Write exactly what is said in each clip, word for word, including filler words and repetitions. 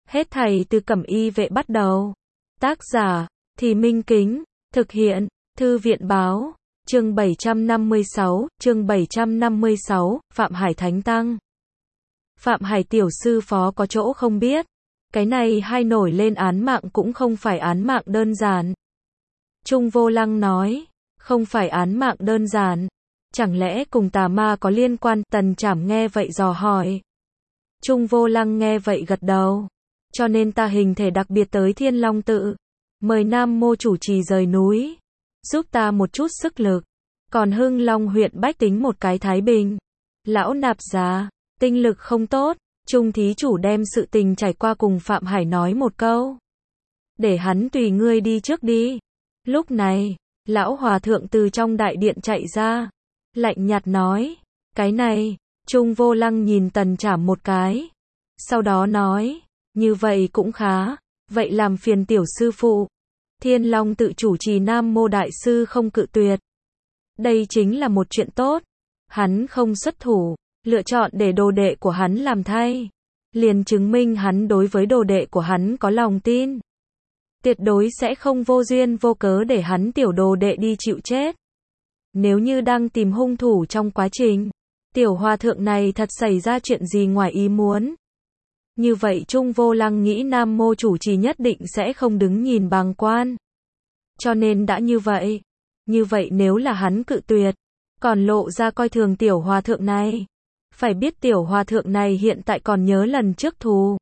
Hết thảy từ Cẩm Y Vệ bắt đầu. Tác giả, Thì Minh Kính, thực hiện, Thư viện báo, chương bảy trăm năm mươi sáu, chương bảy trăm năm mươi sáu, Phạm Hải Thánh Tăng. Phạm Hải tiểu sư phó có chỗ không biết, cái này hay nổi lên án mạng cũng không phải án mạng đơn giản. Trung Vô Lăng nói, không phải án mạng đơn giản, chẳng lẽ cùng tà ma có liên quan? Tần Trảm nghe vậy dò hỏi. Trung Vô Lăng nghe vậy gật đầu, cho nên ta hình thể đặc biệt tới Thiên Long Tự, mời Nam Mô chủ trì rời núi, giúp ta một chút sức lực, còn Hưng Long huyện bách tính một cái thái bình. Lão nạp già, tinh lực không tốt. Trung thí chủ đem sự tình trải qua cùng Phạm Hải nói một câu, để hắn tùy ngươi đi trước đi. Lúc này, lão hòa thượng từ trong đại điện chạy ra, lạnh nhạt nói, cái này. Trung Vô Lăng nhìn Tần Trảm một cái, sau đó nói, như vậy cũng khá, vậy làm phiền tiểu sư phụ. Thiên Long Tự chủ trì Nam Mô đại sư không cự tuyệt, đây chính là một chuyện tốt. Hắn không xuất thủ, lựa chọn để đồ đệ của hắn làm thay, liền chứng minh hắn đối với đồ đệ của hắn có lòng tin, tuyệt đối sẽ không vô duyên vô cớ để hắn tiểu đồ đệ đi chịu chết. Nếu như đang tìm hung thủ trong quá trình, tiểu hòa thượng này thật xảy ra chuyện gì ngoài ý muốn, như vậy Trung Vô Lăng nghĩ Nam Mô chủ trì nhất định sẽ không đứng nhìn bàng quan. Cho nên đã như vậy, như vậy nếu là hắn cự tuyệt, còn lộ ra coi thường tiểu hòa thượng này, phải biết tiểu hòa thượng này hiện tại còn nhớ lần trước thù.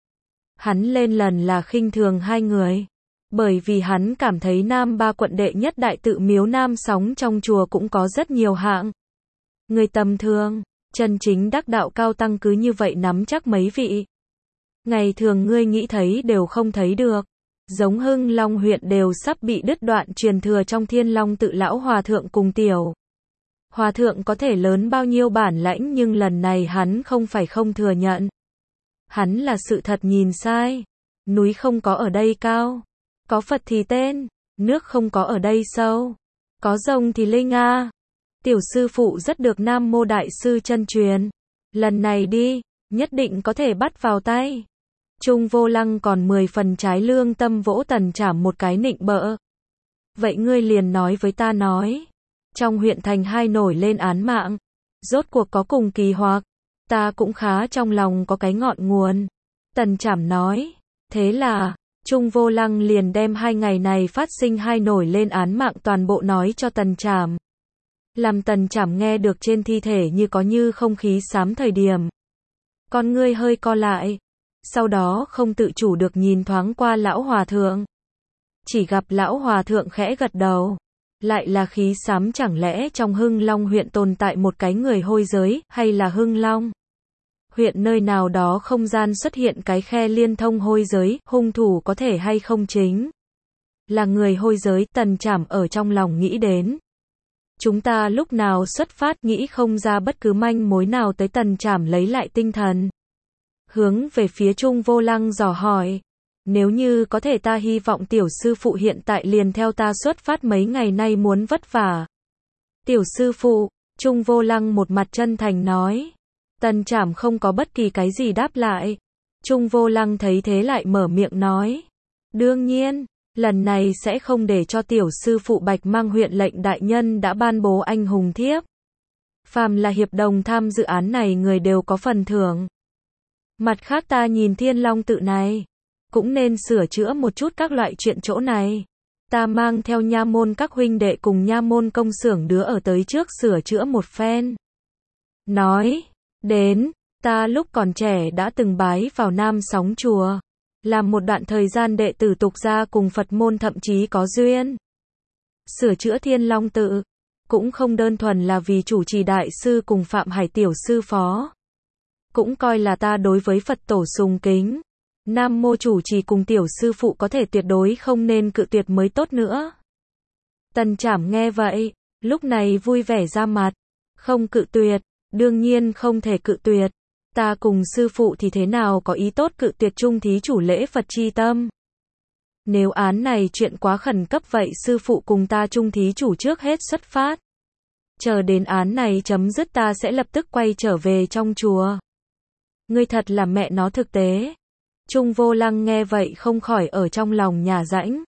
Hắn lên lần là khinh thường hai người, bởi vì hắn cảm thấy Nam Ba quận đệ nhất đại tự miếu Nam Sóng trong chùa cũng có rất nhiều hạng người tầm thường, chân chính đắc đạo cao tăng cứ như vậy nắm chắc mấy vị. Ngày thường ngươi nghĩ thấy đều không thấy được, giống Hưng Long huyện đều sắp bị đứt đoạn truyền thừa trong Thiên Long Tự lão hòa thượng cùng tiểu hòa thượng có thể lớn bao nhiêu bản lãnh, nhưng lần này hắn không phải không thừa nhận. Hắn là sự thật nhìn sai. Núi không có ở đây cao, có Phật thì tên, nước không có ở đây sâu, có rồng thì linh a. Tiểu sư phụ rất được Nam Mô đại sư chân truyền, lần này đi, nhất định có thể bắt vào tay. Trung Vô Lăng còn mười phần trái lương tâm vỗ Tần Trảm một cái nịnh bợ. Vậy ngươi liền nói với ta nói, trong huyện thành hai nổi lên án mạng, rốt cuộc có cùng kỳ hoặc, ta cũng khá trong lòng có cái ngọn nguồn. Tần Trảm nói, thế là, Trung Vô Lăng liền đem hai ngày này phát sinh hai nổi lên án mạng toàn bộ nói cho Tần Trảm. Làm Tần Trảm nghe được trên thi thể như có như không khí xám thời điểm, con ngươi hơi co lại, sau đó không tự chủ được nhìn thoáng qua lão hòa thượng. Chỉ gặp lão hòa thượng khẽ gật đầu, lại là khí xám. Chẳng lẽ trong Hưng Long huyện tồn tại một cái người hôi giới, hay là Hưng Long huyện nơi nào đó không gian xuất hiện cái khe liên thông hôi giới, hung thủ có thể hay không chính là người hôi giới? Tần Trảm ở trong lòng nghĩ đến. Chúng ta lúc nào xuất phát nghĩ không ra bất cứ manh mối nào tới. Tần Trảm lấy lại tinh thần, hướng về phía Trung Vô Lăng dò hỏi, nếu như có thể ta hy vọng tiểu sư phụ hiện tại liền theo ta xuất phát, mấy ngày nay muốn vất vả. Tiểu sư phụ, Trung Vô Lăng một mặt chân thành nói. Tần Trảm không có bất kỳ cái gì đáp lại. Trung Vô Lăng thấy thế lại mở miệng nói, đương nhiên, lần này sẽ không để cho tiểu sư phụ Bạch Mang huyện lệnh đại nhân đã ban bố anh hùng thiếp. Phàm là hiệp đồng tham dự án này người đều có phần thưởng. Mặt khác ta nhìn Thiên Long Tự này, cũng nên sửa chữa một chút các loại chuyện chỗ này. Ta mang theo nha môn các huynh đệ cùng nha môn công xưởng đứa ở tới trước sửa chữa một phen. Nói đến, ta lúc còn trẻ đã từng bái vào Nam Sóng chùa, làm một đoạn thời gian đệ tử tục gia cùng Phật môn, thậm chí có duyên. Sửa chữa Thiên Long Tự, cũng không đơn thuần là vì chủ trì đại sư cùng Phạm Hải tiểu sư phó, cũng coi là ta đối với Phật tổ sùng kính. Nam Mô chủ trì cùng tiểu sư phụ có thể tuyệt đối không nên cự tuyệt mới tốt nữa. Tần Trảm nghe vậy, lúc này vui vẻ ra mặt, không cự tuyệt, đương nhiên không thể cự tuyệt. Ta cùng sư phụ thì thế nào có ý tốt cự tuyệt Trung thí chủ lễ Phật chi tâm. Nếu án này chuyện quá khẩn cấp vậy sư phụ cùng ta Trung thí chủ trước hết xuất phát. Chờ đến án này chấm dứt ta sẽ lập tức quay trở về trong chùa. Ngươi thật là mẹ nó thực tế. Trung Vô Lăng nghe vậy không khỏi ở trong lòng nhả rãnh.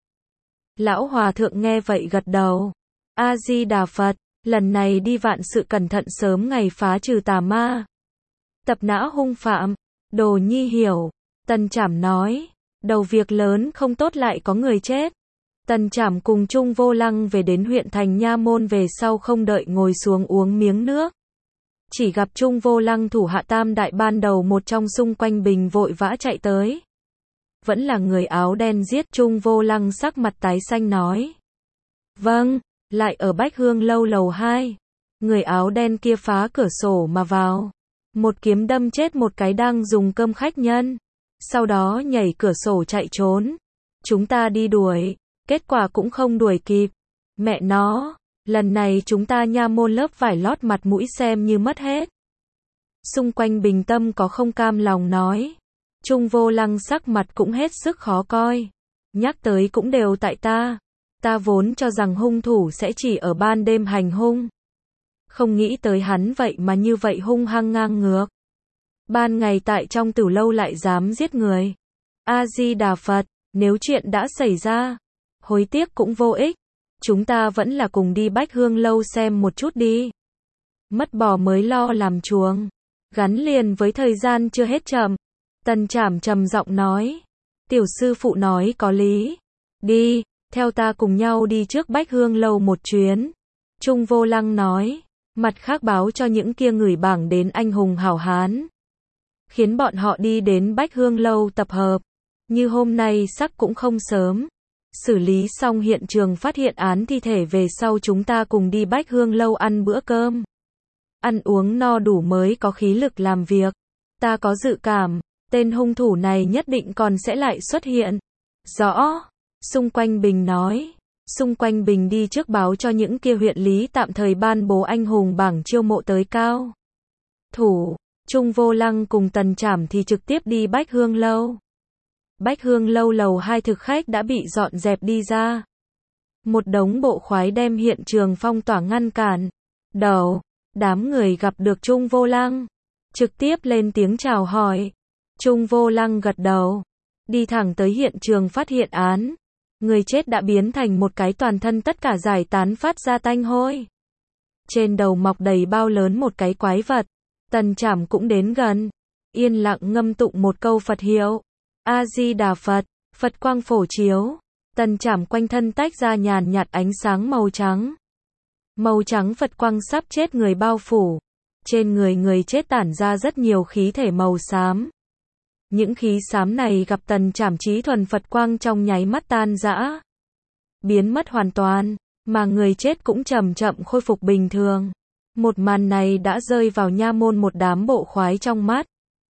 Lão hòa thượng nghe vậy gật đầu. A-di-đà Phật, lần này đi vạn sự cẩn thận sớm ngày phá trừ tà ma. Tập nã hung phạm, Đồ Nhi hiểu. Tần Trảm nói, đầu việc lớn không tốt lại có người chết. Tần Trảm cùng Trung Vô Lăng về đến huyện thành nha môn về sau không đợi ngồi xuống uống miếng nước. Chỉ gặp Trung Vô Lăng thủ hạ tam đại ban đầu một trong xung quanh bình vội vã chạy tới. Vẫn là người áo đen giết. Trung Vô Lăng sắc mặt tái xanh nói. Vâng, lại ở Bách Hương lâu lầu hai. Người áo đen kia phá cửa sổ mà vào. Một kiếm đâm chết một cái đang dùng cơm khách nhân. Sau đó nhảy cửa sổ chạy trốn. Chúng ta đi đuổi. Kết quả cũng không đuổi kịp. Mẹ nó, lần này chúng ta nha môn lớp vải lót mặt mũi xem như mất hết. Xung quanh bình tâm có không cam lòng nói. Trung Vô Lăng sắc mặt cũng hết sức khó coi. Nhắc tới cũng đều tại ta. Ta vốn cho rằng hung thủ sẽ chỉ ở ban đêm hành hung. Không nghĩ tới hắn vậy mà như vậy hung hăng ngang ngược. Ban ngày tại trong tử lâu lại dám giết người. A-di-đà Phật, nếu chuyện đã xảy ra, hối tiếc cũng vô ích. Chúng ta vẫn là cùng đi Bách Hương lâu xem một chút đi. Mất bò mới lo làm chuồng. Gắn liền với thời gian chưa hết chậm. Tần Trảm trầm giọng nói. Tiểu sư phụ nói có lý. Đi, theo ta cùng nhau đi trước Bách Hương lâu một chuyến. Trung Vô Lăng nói. Mặt khác báo cho những kia người bảng đến anh hùng hảo hán. Khiến bọn họ đi đến Bách Hương lâu tập hợp. Như hôm nay sắc cũng không sớm. Xử lý xong hiện trường phát hiện án thi thể về sau chúng ta cùng đi Bách Hương lâu ăn bữa cơm. Ăn uống no đủ mới có khí lực làm việc. Ta có dự cảm, tên hung thủ này nhất định còn sẽ lại xuất hiện. Rõ. Xung quanh Bình nói. Xung quanh Bình đi trước báo cho những kia huyện lý tạm thời ban bố anh hùng bảng chiêu mộ tới cao thủ. Trung Vô Lăng cùng Tần Trảm thì trực tiếp đi Bách Hương lâu. Bách Hương lâu lầu hai thực khách đã bị dọn dẹp đi ra. Một đống bộ khoái đem hiện trường phong tỏa ngăn cản. Đầu, đám người gặp được Trung Vô Lăng. Trực tiếp lên tiếng chào hỏi. Trung Vô Lăng gật đầu. Đi thẳng tới hiện trường phát hiện án. Người chết đã biến thành một cái toàn thân tất cả giải tán phát ra tanh hôi. Trên đầu mọc đầy bao lớn một cái quái vật. Tần Trảm cũng đến gần. Yên lặng ngâm tụng một câu Phật hiệu. A-di-đà Phật, Phật quang phổ chiếu. Tần Trảm quanh thân tách ra nhàn nhạt ánh sáng màu trắng. Màu trắng Phật quang sắp chết người bao phủ. Trên người người chết tản ra rất nhiều khí thể màu xám. Những khí xám này gặp Tần Trảm trí thuần Phật quang trong nháy mắt tan rã. Biến mất hoàn toàn, mà người chết cũng chậm chậm khôi phục bình thường. Một màn này đã rơi vào nha môn một đám bộ khoái trong mắt.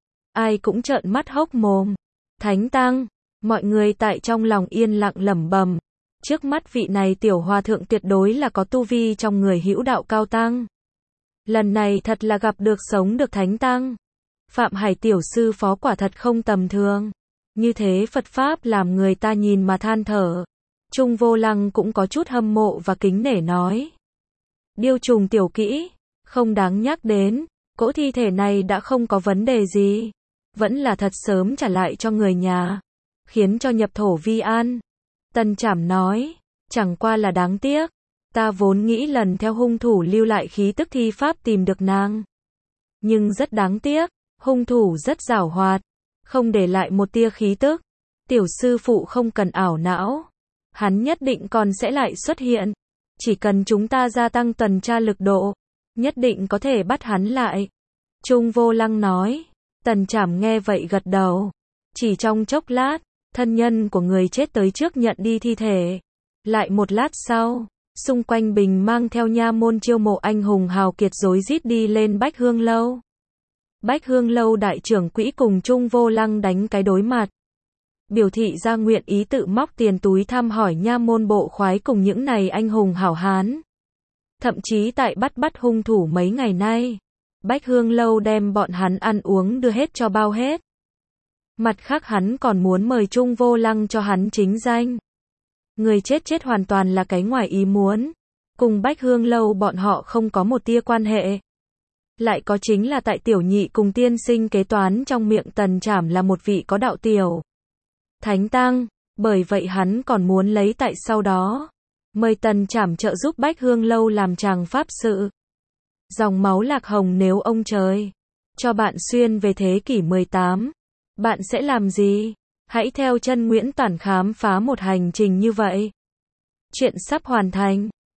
Ai cũng trợn mắt hốc mồm. Thánh tăng, mọi người tại trong lòng yên lặng lẩm bẩm. Trước mắt vị này tiểu hòa thượng tuyệt đối là có tu vi trong người hữu đạo cao tăng. Lần này thật là gặp được sống được thánh tăng. Phạm Hải tiểu sư phó quả thật không tầm thường. Như thế Phật Pháp làm người ta nhìn mà than thở. Trung Vô Lăng cũng có chút hâm mộ và kính nể nói. Điêu trùng tiểu kỹ, không đáng nhắc đến. Cỗ thi thể này đã không có vấn đề gì. Vẫn là thật sớm trả lại cho người nhà. Khiến cho nhập thổ vi an. Tần Trảm nói. Chẳng qua là đáng tiếc. Ta vốn nghĩ lần theo hung thủ lưu lại khí tức thi pháp tìm được nàng. Nhưng rất đáng tiếc. Hung thủ rất giảo hoạt. Không để lại một tia khí tức. Tiểu sư phụ không cần ảo não. Hắn nhất định còn sẽ lại xuất hiện. Chỉ cần chúng ta gia tăng tuần tra lực độ. Nhất định có thể bắt hắn lại. Trung Vô Lăng nói. Tần Trảm nghe vậy gật đầu. Chỉ trong chốc lát, thân nhân của người chết tới trước nhận đi thi thể. Lại một lát sau, xung quanh Bình mang theo nha môn chiêu mộ anh hùng hào kiệt rối rít đi lên Bách Hương lâu. Bách Hương lâu đại trưởng quỹ cùng Trung Vô Lăng đánh cái đối mặt. Biểu thị ra nguyện ý tự móc tiền túi thăm hỏi nha môn bộ khoái cùng những này anh hùng hảo hán. Thậm chí tại bắt bắt hung thủ mấy ngày nay. Bách Hương lâu đem bọn hắn ăn uống đưa hết cho bao hết. Mặt khác hắn còn muốn mời Trung Vô Lăng cho hắn chính danh. Người chết chết hoàn toàn là cái ngoài ý muốn. Cùng Bách Hương lâu bọn họ không có một tia quan hệ. Lại có chính là tại tiểu nhị cùng tiên sinh kế toán trong miệng Tần Trảm là một vị có đạo tiểu thánh tăng, bởi vậy hắn còn muốn lấy tại sau đó mời Tần Trảm trợ giúp Bách Hương lâu làm tràng pháp sự. Dòng máu Lạc Hồng, nếu ông trời cho bạn xuyên về thế kỷ mười tám, bạn sẽ làm gì? Hãy theo chân Nguyễn Toản khám phá một hành trình như vậy. Chuyện sắp hoàn thành.